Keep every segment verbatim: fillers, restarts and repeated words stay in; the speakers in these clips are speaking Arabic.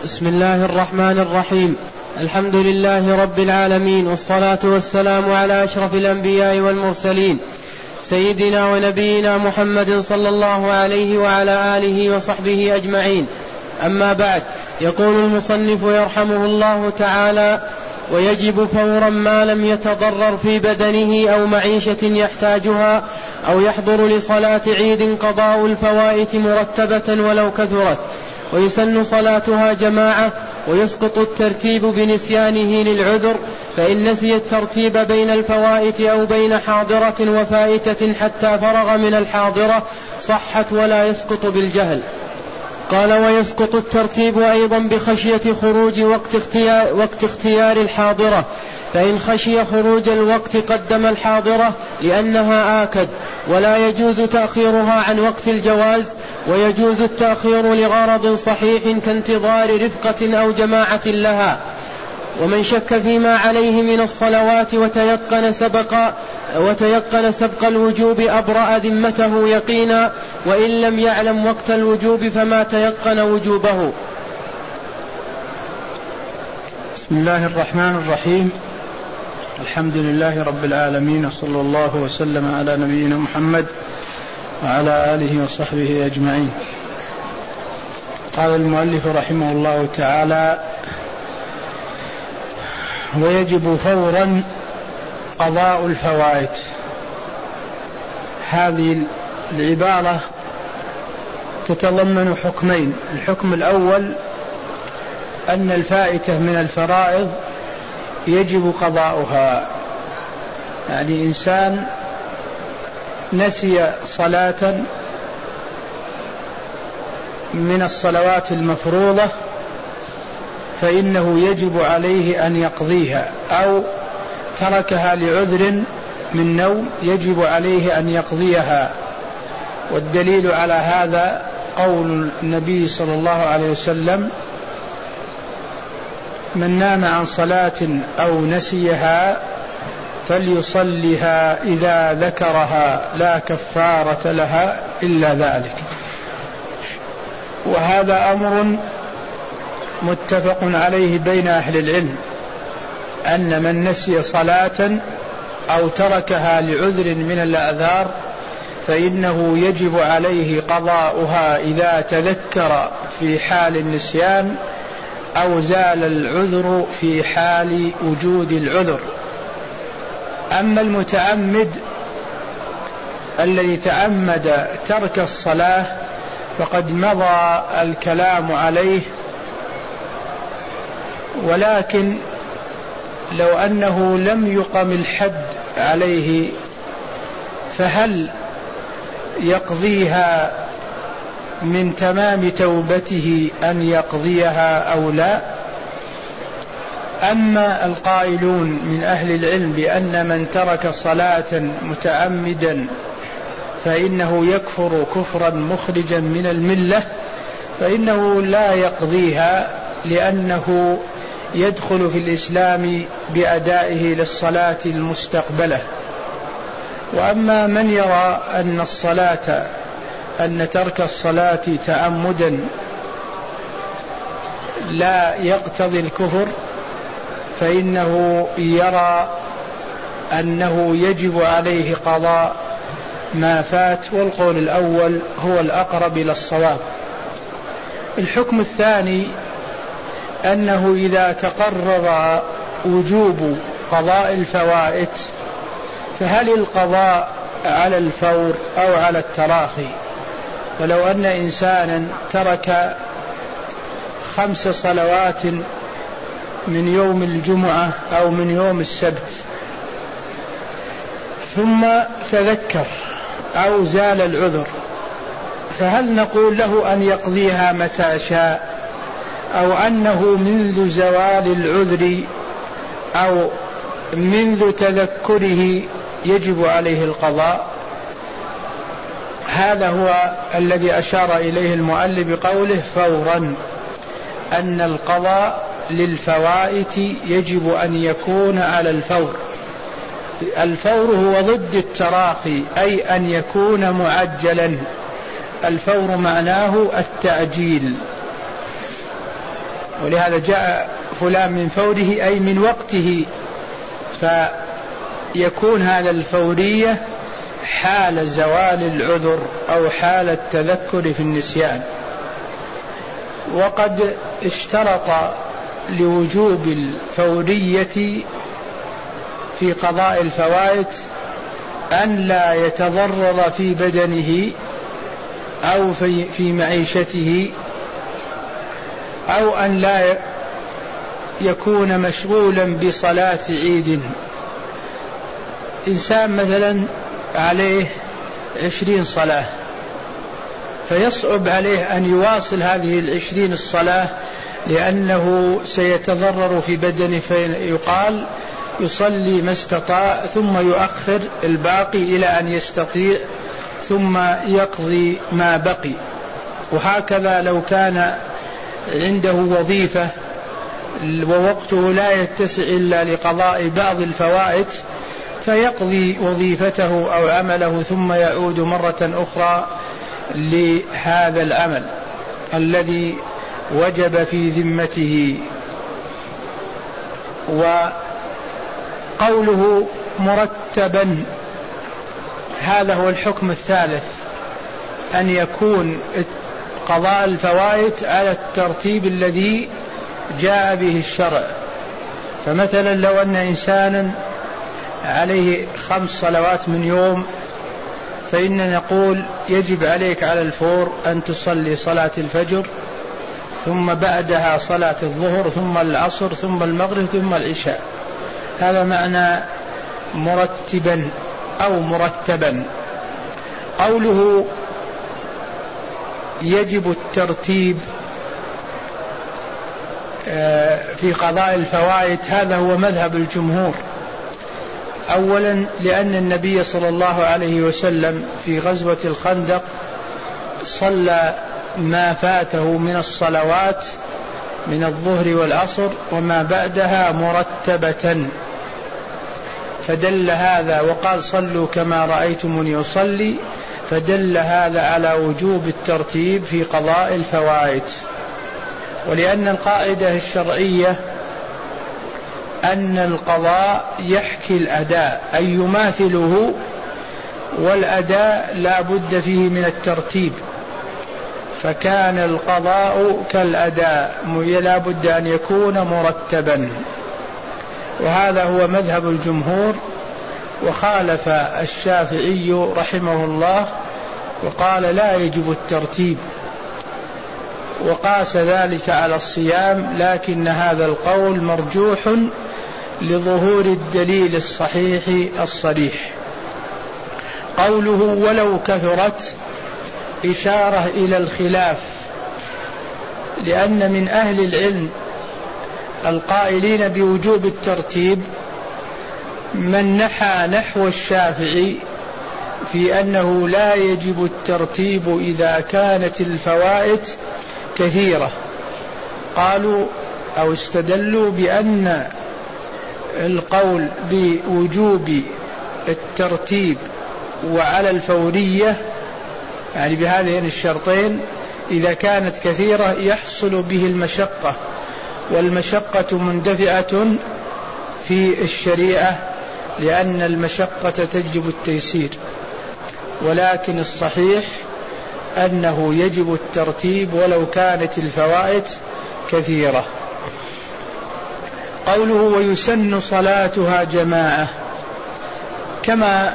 بسم الله الرحمن الرحيم. الحمد لله رب العالمين، والصلاة والسلام على أشرف الأنبياء والمرسلين، سيدنا ونبينا محمد صلى الله عليه وعلى آله وصحبه أجمعين. أما بعد، يقول المصنف يرحمه الله تعالى: ويجب فورا ما لم يتضرر في بدنه أو معيشة يحتاجها أو يحضر لصلاة عيد قضاء الفوائت مرتبة ولو كثرت، ويسن صلاتها جماعة، ويسقط الترتيب بنسيانه للعذر، فإن نسي الترتيب بين الفوائت أو بين حاضرة وفائتة حتى فرغ من الحاضرة صحت ولا يسقط بالجهل. قال: ويسقط الترتيب أيضا بخشية خروج وقت اختيار, وقت اختيار الحاضرة، فإن خشي خروج الوقت قدم الحاضرة لأنها آكد، ولا يجوز تأخيرها عن وقت الجواز، ويجوز التأخير لغرض صحيح كانتظار رفقة أو جماعة لها. ومن شك فيما عليه من الصلوات وتيقن سبق, وتيقن سبق الوجوب أبرأ ذمته يقينا، وإن لم يعلم وقت الوجوب فما تيقن وجوبه. بسم الله الرحمن الرحيم. الحمد لله رب العالمين، وصلى الله وسلم على نبينا محمد وعلى آله وصحبه أجمعين. قال المؤلف رحمه الله تعالى: ويجب فورا قضاء الفوائت. هذه العبارة تتضمن حكمين: الحكم الأول أن الفائتة من الفرائض يجب قضاؤها، يعني إنسان نسي صلاة من الصلوات المفروضة فإنه يجب عليه أن يقضيها، أو تركها لعذر من نوم يجب عليه أن يقضيها. والدليل على هذا قول النبي صلى الله عليه وسلم: من نام عن صلاة أو نسيها فليصلها إذا ذكرها لا كفارة لها إلا ذلك. وهذا أمر متفق عليه بين أهل العلم، أن من نسي صلاة أو تركها لعذر من الأعذار فإنه يجب عليه قضاؤها إذا تذكر في حال النسيان أو زال العذر في حال وجود العذر. أما المتعمد الذي تعمد ترك الصلاة فقد مضى الكلام عليه، ولكن لو أنه لم يقم الحد عليه فهل يقضيها من تمام توبته أن يقضيها أو لا؟ أما القائلون من أهل العلم بأن من ترك صلاة متعمدا فإنه يكفر كفرا مخرجا من الملة، فإنه لا يقضيها لأنه يدخل في الإسلام بأدائه للصلاة المستقبلة. وأما من يرى أن الصلاة أن ترك الصلاة تعمدا لا يقتضي الكفر فإنه يرى أنه يجب عليه قضاء ما فات، والقول الأول هو الأقرب إلى الصواب. الحكم الثاني أنه إذا تقرر وجوب قضاء الفوائت فهل القضاء على الفور أو على التراخي؟ ولو أن إنسانا ترك خمس صلوات من يوم الجمعة أو من يوم السبت ثم تذكر أو زال العذر، فهل نقول له أن يقضيها متى شاء، أو أنه منذ زوال العذر أو منذ تذكره يجب عليه القضاء؟ هذا هو الذي أشار إليه المؤلف بقوله فورا، أن القضاء للفوائت يجب أن يكون على الفور. الفور هو ضد التراخي، أي أن يكون معجلا. الفور معناه التعجيل. ولهذا جاء فلان من فوره أي من وقته، فيكون هذا الفورية حال زوال العذر أو حال التذكر في النسيان. وقد اشترط لوجوب الفورية في قضاء الفوائت أن لا يتضرر في بدنه أو في, في معيشته، أو أن لا يكون مشغولا بصلاة عيد. إنسان مثلا عليه عشرين صلاة، فيصعب عليه أن يواصل هذه العشرين الصلاة لأنه سيتضرر في بدنه، فيقال يصلي ما استطاع ثم يؤخر الباقي إلى أن يستطيع ثم يقضي ما بقي. وهكذا لو كان عنده وظيفة ووقته لا يتسع إلا لقضاء بعض الفوائت فيقضي وظيفته أو عمله ثم يعود مرة أخرى لهذا العمل الذي وجب في ذمته. وقوله مرتبا هذا هو الحكم الثالث، أن يكون قضاء الفوائت على الترتيب الذي جاء به الشرع. فمثلا لو أن إنسانا عليه خمس صلوات من يوم، فإننا نقول يجب عليك على الفور أن تصلي صلاة الفجر، ثم بعدها صلاة الظهر، ثم العصر، ثم المغرب، ثم العشاء. هذا معنى مرتبا أو مرتبا. قوله يجب الترتيب في قضاء الفوائت هذا هو مذهب الجمهور. أولا لأن النبي صلى الله عليه وسلم في غزوة الخندق صلى ما فاته من الصلوات من الظهر والعصر وما بعدها مرتبة، فدل هذا، وقال صلوا كما رأيتموني أصلي، فدل هذا على وجوب الترتيب في قضاء الفوائت. ولأن القاعدة الشرعية أن القضاء يحكي الأداء أي يماثله، والأداء لا بد فيه من الترتيب، فكان القضاء كالأداء لا بد أن يكون مرتبا. وهذا هو مذهب الجمهور. وخالف الشافعي رحمه الله وقال لا يجب الترتيب، وقاس ذلك على الصيام، لكن هذا القول مرجوح لظهور الدليل الصحيح الصريح. قوله ولو كثرت إشارة إلى الخلاف، لأن من أهل العلم القائلين بوجوب الترتيب من نحى نحو الشافعي في أنه لا يجب الترتيب إذا كانت الفوائت كثيرة. قالوا أو استدلوا بأن القول بوجوب الترتيب وعلى الفورية يعني بهذين الشرطين إذا كانت كثيرة يحصل به المشقة، والمشقة مندفعة في الشريعة لأن المشقة تجلب التيسير. ولكن الصحيح أنه يجب الترتيب ولو كانت الفوائت كثيرة. قوله ويسن صلاتها جماعة، كما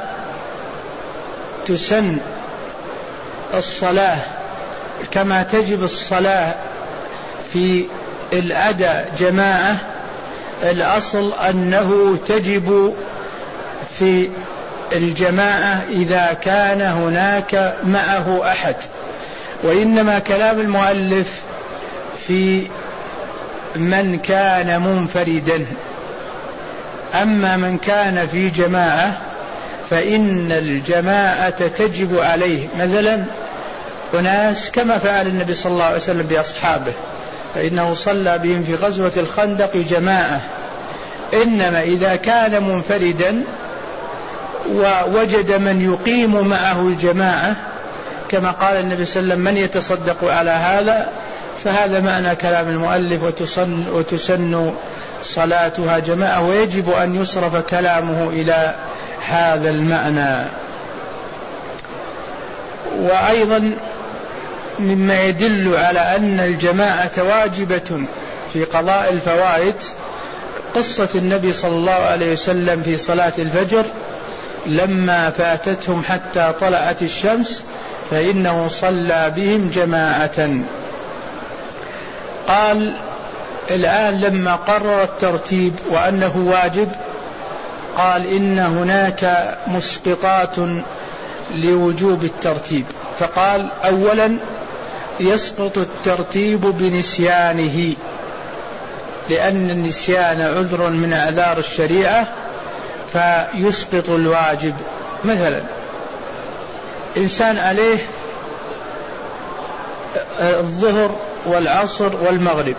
تسن الصلاة كما تجب الصلاة في الأداء جماعة، الأصل أنه تجب في الجماعة إذا كان هناك معه أحد. وإنما كلام المؤلف في من كان منفردا، أما من كان في جماعة فإن الجماعة تجب عليه. مثلا أناس كما فعل النبي صلى الله عليه وسلم بأصحابه، فإنه صلى بهم في غزوة الخندق جماعة. إنما إذا كان منفردا ووجد من يقيم معه الجماعة، كما قال النبي صلى الله عليه وسلم من يتصدق على هذا، فهذا معنى كلام المؤلف وتسن, وتسن صلاتها جماعة، ويجب أن يصرف كلامه إلى هذا المعنى. وأيضا مما يدل على أن الجماعة واجبة في قضاء الفوائد قصة النبي صلى الله عليه وسلم في صلاة الفجر لما فاتتهم حتى طلعت الشمس فإنه صلى بهم جماعة. قال الآن لما قرر الترتيب وأنه واجب قال إن هناك مسقطات لوجوب الترتيب، فقال أولا يسقط الترتيب بنسيانه، لأن النسيان عذر من أعذار الشريعة فيسقط الواجب. مثلا إنسان عليه الظهر والعصر والمغرب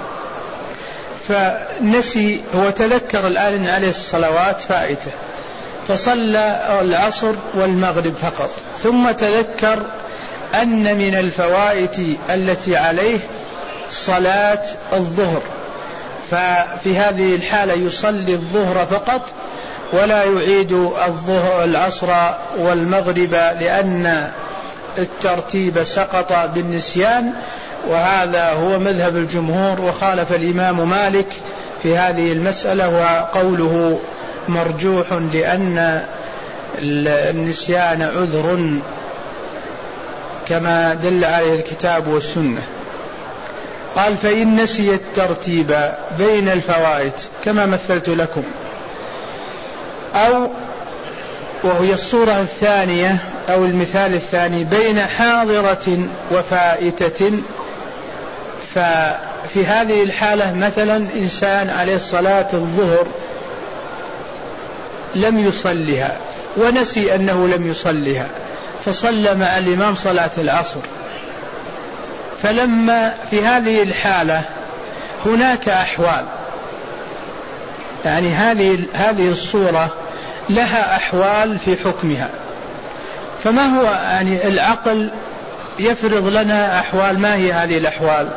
فنسي، هو تذكر الآن أن عليه الصلوات فائتة فصلى العصر والمغرب فقط، ثم تذكر أن من الفوائت التي عليه صلاة الظهر، ففي هذه الحالة يصلي الظهر فقط ولا يعيد الظهر العصر والمغرب لأن الترتيب سقط بالنسيان، وهذا هو مذهب الجمهور، وخالف الإمام مالك في هذه المسألة، وقوله مرجوح لأن النسيان عذر كما دل عليه الكتاب والسنة. قال فإن نسي الترتيب بين الفوائد كما مثلت لكم، أو وهي الصورة الثانية أو المثال الثاني بين حاضرة وفائتة، ففي هذه الحالة مثلا إنسان عليه صلاة الظهر لم يصلها ونسي أنه لم يصلها فصلى مع الإمام صلاة العصر، فلما في هذه الحالة هناك أحوال، يعني هذه هذه الصورة لها أحوال في حكمها، فما هو يعني العقل يفرض لنا أحوال، ما هي هذه الأحوال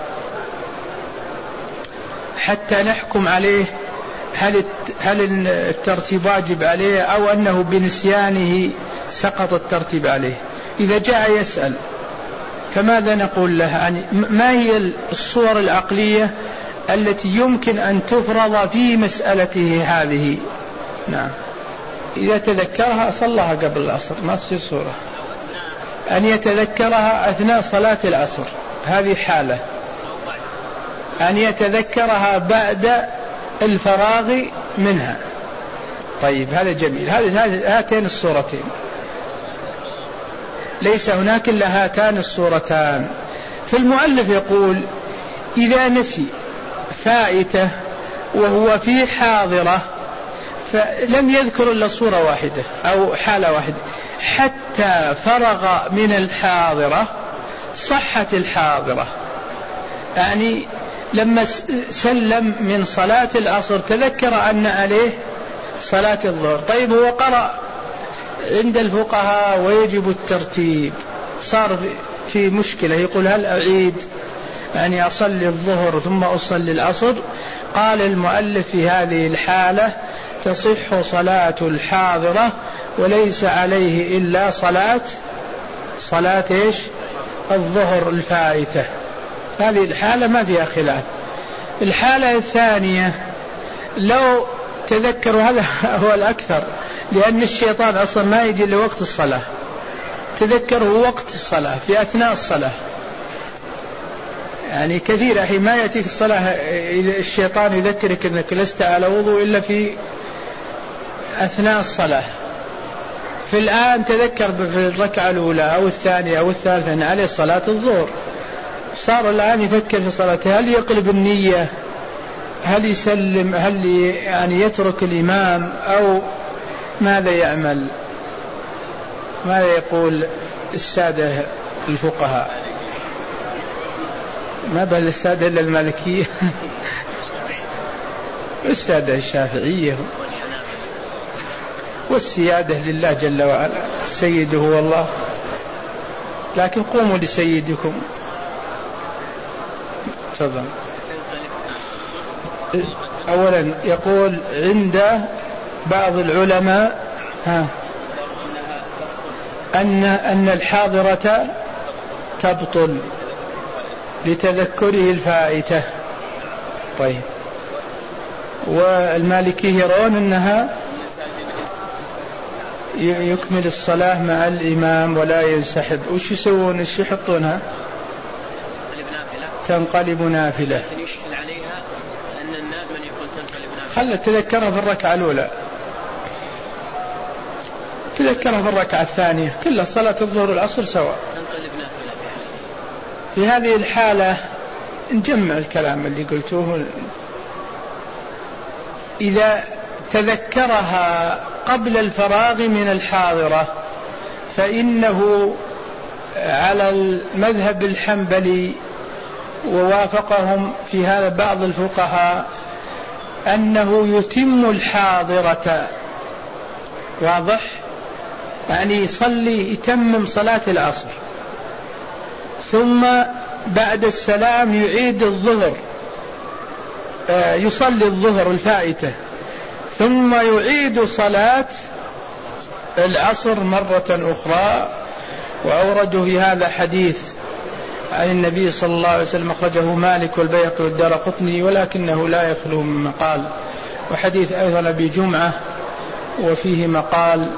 حتى نحكم عليه هل هل الترتيب واجب عليه أو أنه بنسيانه سقط الترتيب عليه. إذا جاء يسأل فماذا نقول له؟ يعني ما هي الصور العقلية التي يمكن أن تفرض في مسألته هذه؟ نعم، إذا تذكرها صلىها قبل العصر ما تصير صورة، أن يتذكرها أثناء صلاة العصر هذه حالة، أن يتذكرها بعد الفراغ منها. طيب هذا جميل، هاتين الصورتين، ليس هناك إلا هاتان الصورتان. فالمؤلف يقول إذا نسي فائتة وهو في حاضرة فلم يذكر إلا صورة واحدة أو حالة واحدة حتى فرغ من الحاضرة صحت الحاضرة، يعني لما سلم من صلاة العصر تذكر أن عليه صلاة الظهر. طيب هو قرأ عند الفقهاء ويجب الترتيب، صار في مشكلة، يقول هل أعيد يعني أصلي الظهر ثم أصلي العصر؟ قال المؤلف في هذه الحالة تصح صلاة الحاضرة وليس عليه إلا صلاة صلاة إيش؟ الظهر الفائتة. هذه الحالة ما فيها خلاف. الحالة الثانية لو تذكروا، هذا هو الأكثر، لأن الشيطان أصلا ما يجي لوقت الصلاة، تذكروا وقت الصلاة في أثناء الصلاة، يعني كثير حين ما يأتيك الصلاة الشيطان يذكرك أنك لست على وضوء إلا في أثناء الصلاة. في الآن تذكر في الركعة الأولى أو الثانية أو الثالثة أن عليه صلاة الظهر، صار الآن يفكر في صلاته، هل يقلب النية، هل يسلم، هل يعني يترك الإمام، أو ماذا يعمل؟ ماذا يقول السادة الفقهاء؟ ما بل السادة إلا المالكية السادة الشافعية، والسيادة لله جل وعلا، السيد هو الله، لكن قوموا لسيدكم. تفضل. أولا يقول عند بعض العلماء ها أن أن الحاضرة تبطل لتذكره الفائتة. طيب، والمالكي يرون أنها يكمل الصلاة مع الإمام ولا ينسحب. وش يسوون؟ ايش يحطونها؟ تنقلب نافلة. يشكل عليها أن من يقول تنقلب نافلة. خلت تذكرها في الركعة الأولى، تذكرها في الركعة الثانية، كل صلاة الظهر والعصر سواء. تنقلب نافلة. في هذه الحالة نجمع الكلام اللي قلتوه. إذا تذكرها قبل الفراغ من الحاضرة فإنه على المذهب الحنبلي ووافقهم في هذا بعض الفقهاء أنه يتم الحاضرة. واضح؟ يعني يصلي يتمم صلاة العصر ثم بعد السلام يعيد الظهر، يصلي الظهر الفائتة ثم يعيد صلاة العصر مرة أخرى. وأوردوا في هذا حديث عن النبي صلى الله عليه وسلم أخرجه مالك والبيهقي والدارقطني ولكنه لا يخلو من مقال، وحديث أيضا أبي جمعة وفيه مقال.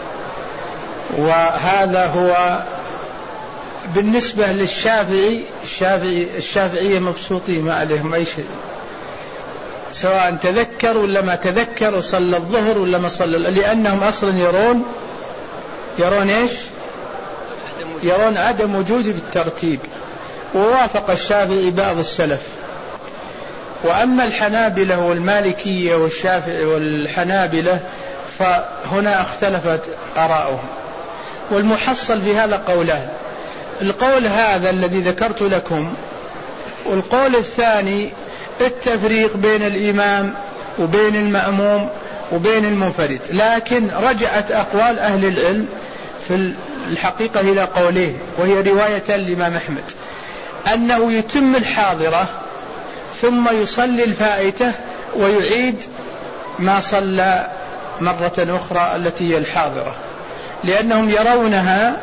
وهذا هو بالنسبة للشافعي. الشافعي الشافعية مبسوطين ما عليهم أي شيء، سواء تذكر ولا ما تذكر وصلى الظهر ولا ما صلى، لأنهم أصلا يرون يرون إيش؟ يرون عدم وجود بالترتيب. ووافق الشافعي بعض السلف. وأما الحنابلة والمالكية والشافعي والحنابلة فهنا اختلفت آراؤهم. والمحصل في هذا قولان: القول هذا الذي ذكرت لكم، والقول الثاني التفريق بين الإمام وبين المأموم وبين المنفرد. لكن رجعت أقوال أهل العلم في الحقيقة إلى قولين، وهي رواية الإمام أحمد أنه يتم الحاضرة ثم يصلي الفائتة ويعيد ما صلى مرة أخرى التي هي الحاضرة، لأنهم يرونها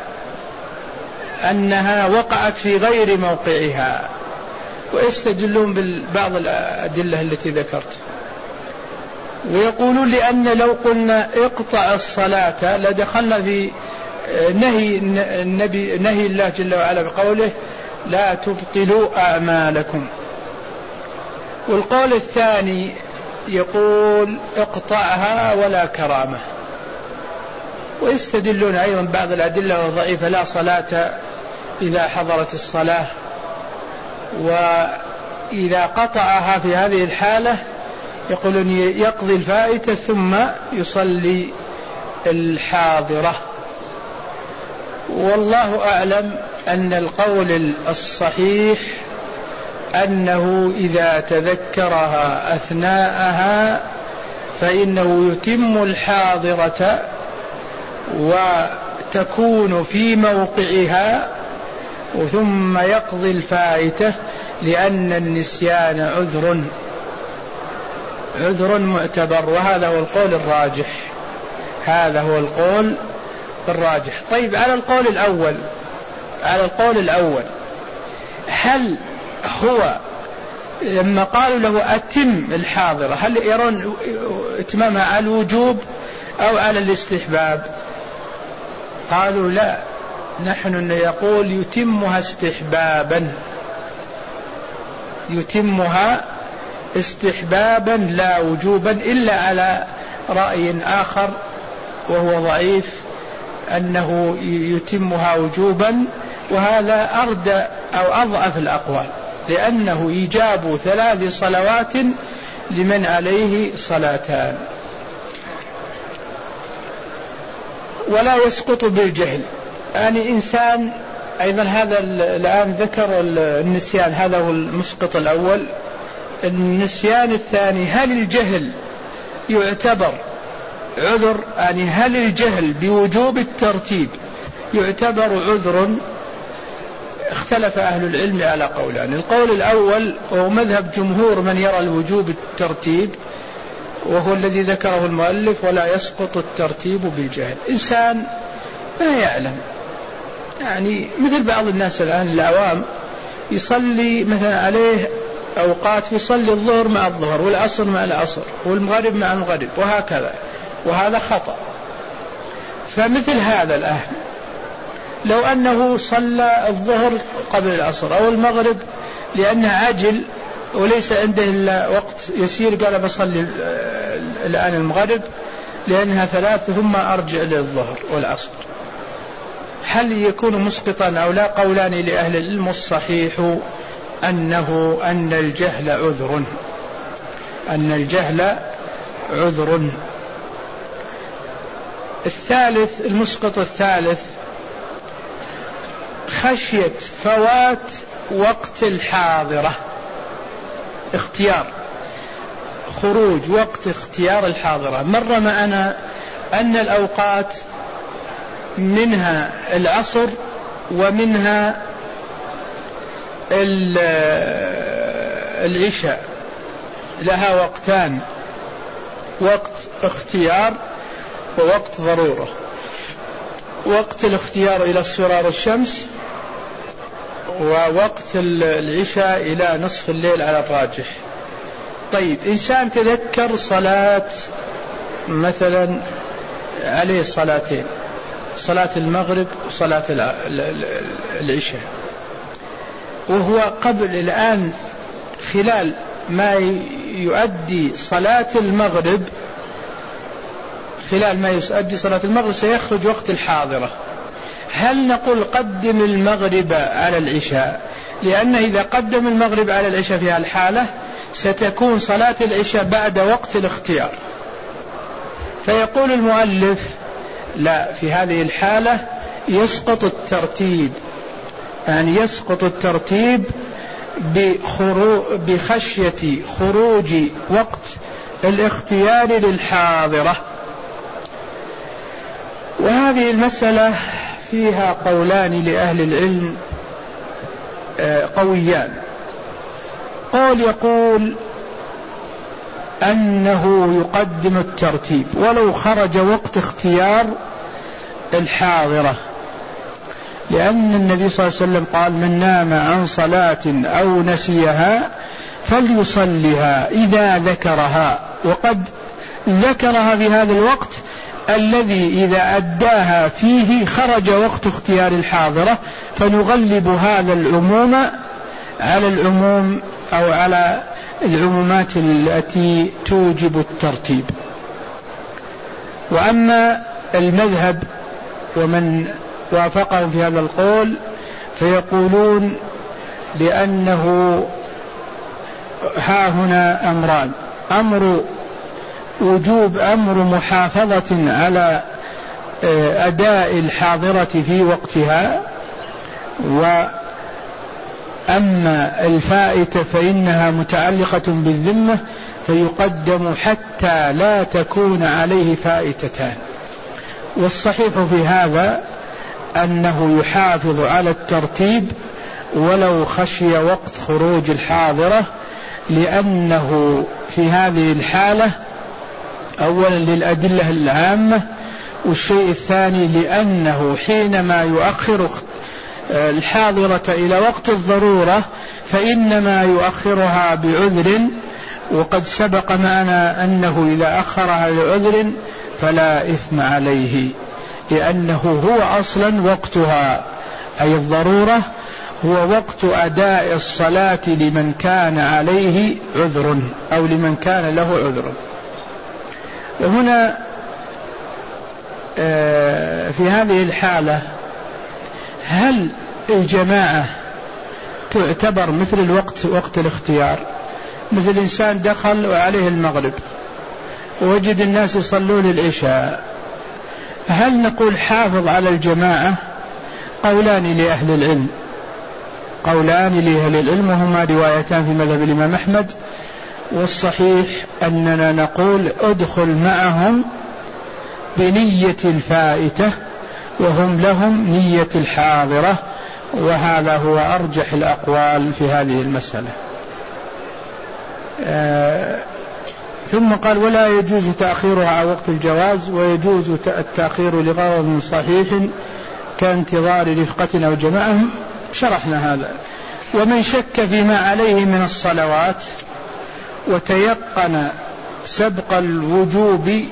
أنها وقعت في غير موقعها، ويستدلون ببعض الأدلة التي ذكرت. ويقولون لأن لو قلنا اقطع الصلاة لدخلنا في نهي النبي نهي الله جل وعلا بقوله لا تبطلوا أعمالكم. والقول الثاني يقول اقطعها ولا كرامة. ويستدلون أيضا بعض الأدلة الضعيفة: لا صلاة إذا حضرت الصلاة، وإذا قطعها في هذه الحالة يقولون يقضي الفائتة ثم يصلي الحاضرة. والله أعلم أن القول الصحيح أنه إذا تذكرها أثناءها فإنه يتم الحاضرة وتكون في موقعها ثم يقضي الفائتة، لأن النسيان عذر عذر معتبر. وهذا هو القول الراجح، هذا هو القول الراجح. طيب، على القول الأول على القول الأول هل هو لما قالوا له أتم الحاضرة هل يرون إتمامها على الوجوب أو على الاستحباب؟ قالوا لا، نحن يقول يتمها استحبابا، يتمها استحبابا لا وجوبا، إلا على رأي آخر وهو ضعيف أنه يتمها وجوبا، وهذا أردى أو أضعف الأقوال، لأنه إيجاب ثلاث صلوات لمن عليه صلاتان. ولا يسقط بالجهل، يعني إنسان أيضا هذا الآن ذكر النسيان، هذا هو المسقط الأول. النسيان الثاني: هل الجهل يعتبر عذر؟ يعني هل الجهل بوجوب الترتيب يعتبر عذر؟ اختلف أهل العلم على قولان. القول الأول هو مذهب جمهور من يرى الوجوب الترتيب، وهو الذي ذكره المؤلف: ولا يسقط الترتيب بالجهل. إنسان ما يعلم، يعني مثل بعض الناس الآن العوام يصلي مثلا عليه أوقات يصلي الظهر مع الظهر والعصر مع العصر والمغرب مع المغرب وهكذا، وهذا خطأ. فمثل هذا الآن لو أنه صلى الظهر قبل العصر أو المغرب لأنه عاجل وليس عنده إلا وقت يسير، قال بصلي الآن المغرب لأنها ثلاث ثم أرجع للظهر والعصر، هل يكون مسقطا أو لا؟ قولان لأهل العلم. الصحيح أنه أن الجهل عذر، أن الجهل عذر. الثالث، المسقط الثالث، خشية فوات وقت الحاضرة، اختيار خروج وقت اختيار الحاضرة. مر معنا أن الأوقات منها العصر ومنها العشاء، لها وقتان: وقت اختيار ووقت ضرورة. وقت الاختيار إلى اصفرار الشمس، ووقت العشاء إلى نصف الليل على الراجح. طيب، إنسان تذكر صلاة مثلا عليه صلاتين، صلاة المغرب وصلاة العشاء، وهو قبل الآن خلال ما يؤدي صلاة المغرب خلال ما يؤدي صلاة المغرب سيخرج وقت الحاضرة. هل نقول قدم المغرب على العشاء؟ لأنه إذا قدم المغرب على العشاء في هالحالة ستكون صلاة العشاء بعد وقت الاختيار. فيقول المؤلف: لا، في هذه الحالة يسقط الترتيب، يعني يسقط الترتيب بخشية خروج وقت الاختيار للحاضرة. وهذه المسألة فيها قولان لأهل العلم قويان. قول يقول أنه يقدم الترتيب ولو خرج وقت اختيار الحاضرة، لأن النبي صلى الله عليه وسلم قال: من نام عن صلاة أو نسيها فليصلها إذا ذكرها، وقد ذكرها في هذا الوقت الذي إذا أداها فيه خرج وقت اختيار الحاضرة، فنغلب هذا العموم على العموم أو على العمومات التي توجب الترتيب. وأما المذهب ومن وافقهم في هذا القول فيقولون لأنه ها هنا أمران: أمر وجوب، أمر محافظة على أداء الحاضرة في وقتها، وأما الفائتة فإنها متعلقة بالذمة فيقدم حتى لا تكون عليه فائتتان. والصحيح في هذا أنه يحافظ على الترتيب ولو خشي وقت خروج الحاضرة، لأنه في هذه الحالة أولا للأدلة العامة، والشيء الثاني لأنه حينما يؤخر الحاضرة إلى وقت الضرورة فإنما يؤخرها بعذر، وقد سبق معنا أنه إذا أخرها لعذر فلا إثم عليه، لأنه هو أصلا وقتها أي الضرورة هو وقت أداء الصلاة لمن كان عليه عذر أو لمن كان له عذر. وهنا في هذه الحالة هل الجماعة تعتبر مثل الوقت وقت الاختيار؟ مثل إنسان دخل وعليه المغرب ووجد الناس يصلون العشاء، هل نقول حافظ على الجماعة؟ قولان لأهل العلم، قولان لأهل العلم وهما روايتان في مذهب الإمام أحمد. والصحيح أننا نقول ادخل معهم بنية الفائتة وهم لهم نية الحاضرة، وهذا هو أرجح الأقوال في هذه المسألة. آه ثم قال ولا يجوز تأخيرها على وقت الجواز، ويجوز التأخير لغرض صحيح كانتظار رفقة أو جماعة، شرحنا هذا. ومن شك فيما عليه من الصلوات وتيقن سبق الوجوب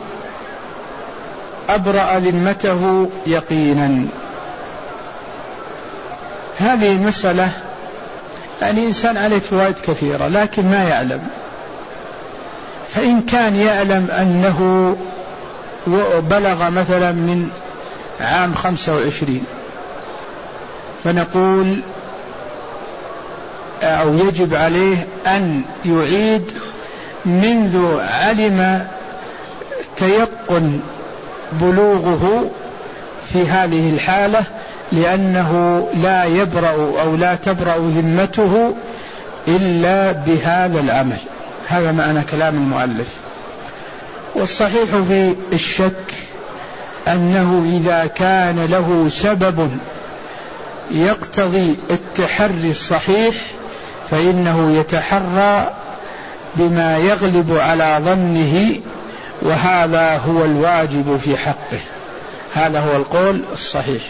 أبرأ ذمته يقينا. هذه المسألة يعني إنسان عليه فوائد كثيرة لكن ما يعلم، فإن كان يعلم أنه بلغ مثلا من عام خمسة وعشرين فنقول أو يجب عليه أن يعيد منذ علم تيقن بلوغه في هذه الحالة، لأنه لا يبرأ أو لا تبرأ ذمته إلا بهذا العمل. هذا معنى كلام المؤلف. والصحيح في الشك أنه إذا كان له سبب يقتضي التحري الصحيح فإنه يتحرى بما يغلب على ظنه، وهذا هو الواجب في حقه. هذا هو القول الصحيح.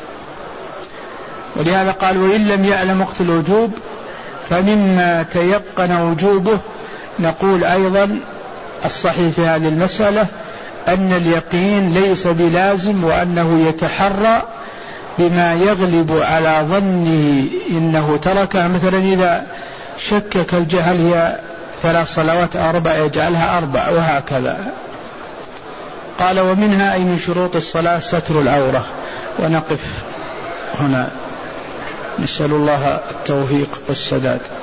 ولهذا قال وإن لم يعلم وقت الوجوب فمما تيقن وجوبه. نقول أيضا الصحيح في هذه المسألة أن اليقين ليس بلازم، وأنه يتحرى بما يغلب على ظنه إنه تركها. مثلا إذا شكك الجهل هي ثلاث صلوات أربع يجعلها أربع وهكذا. قال ومنها أي من شروط الصلاة ستر العورة. ونقف هنا، نسأل الله التوفيق والسداد.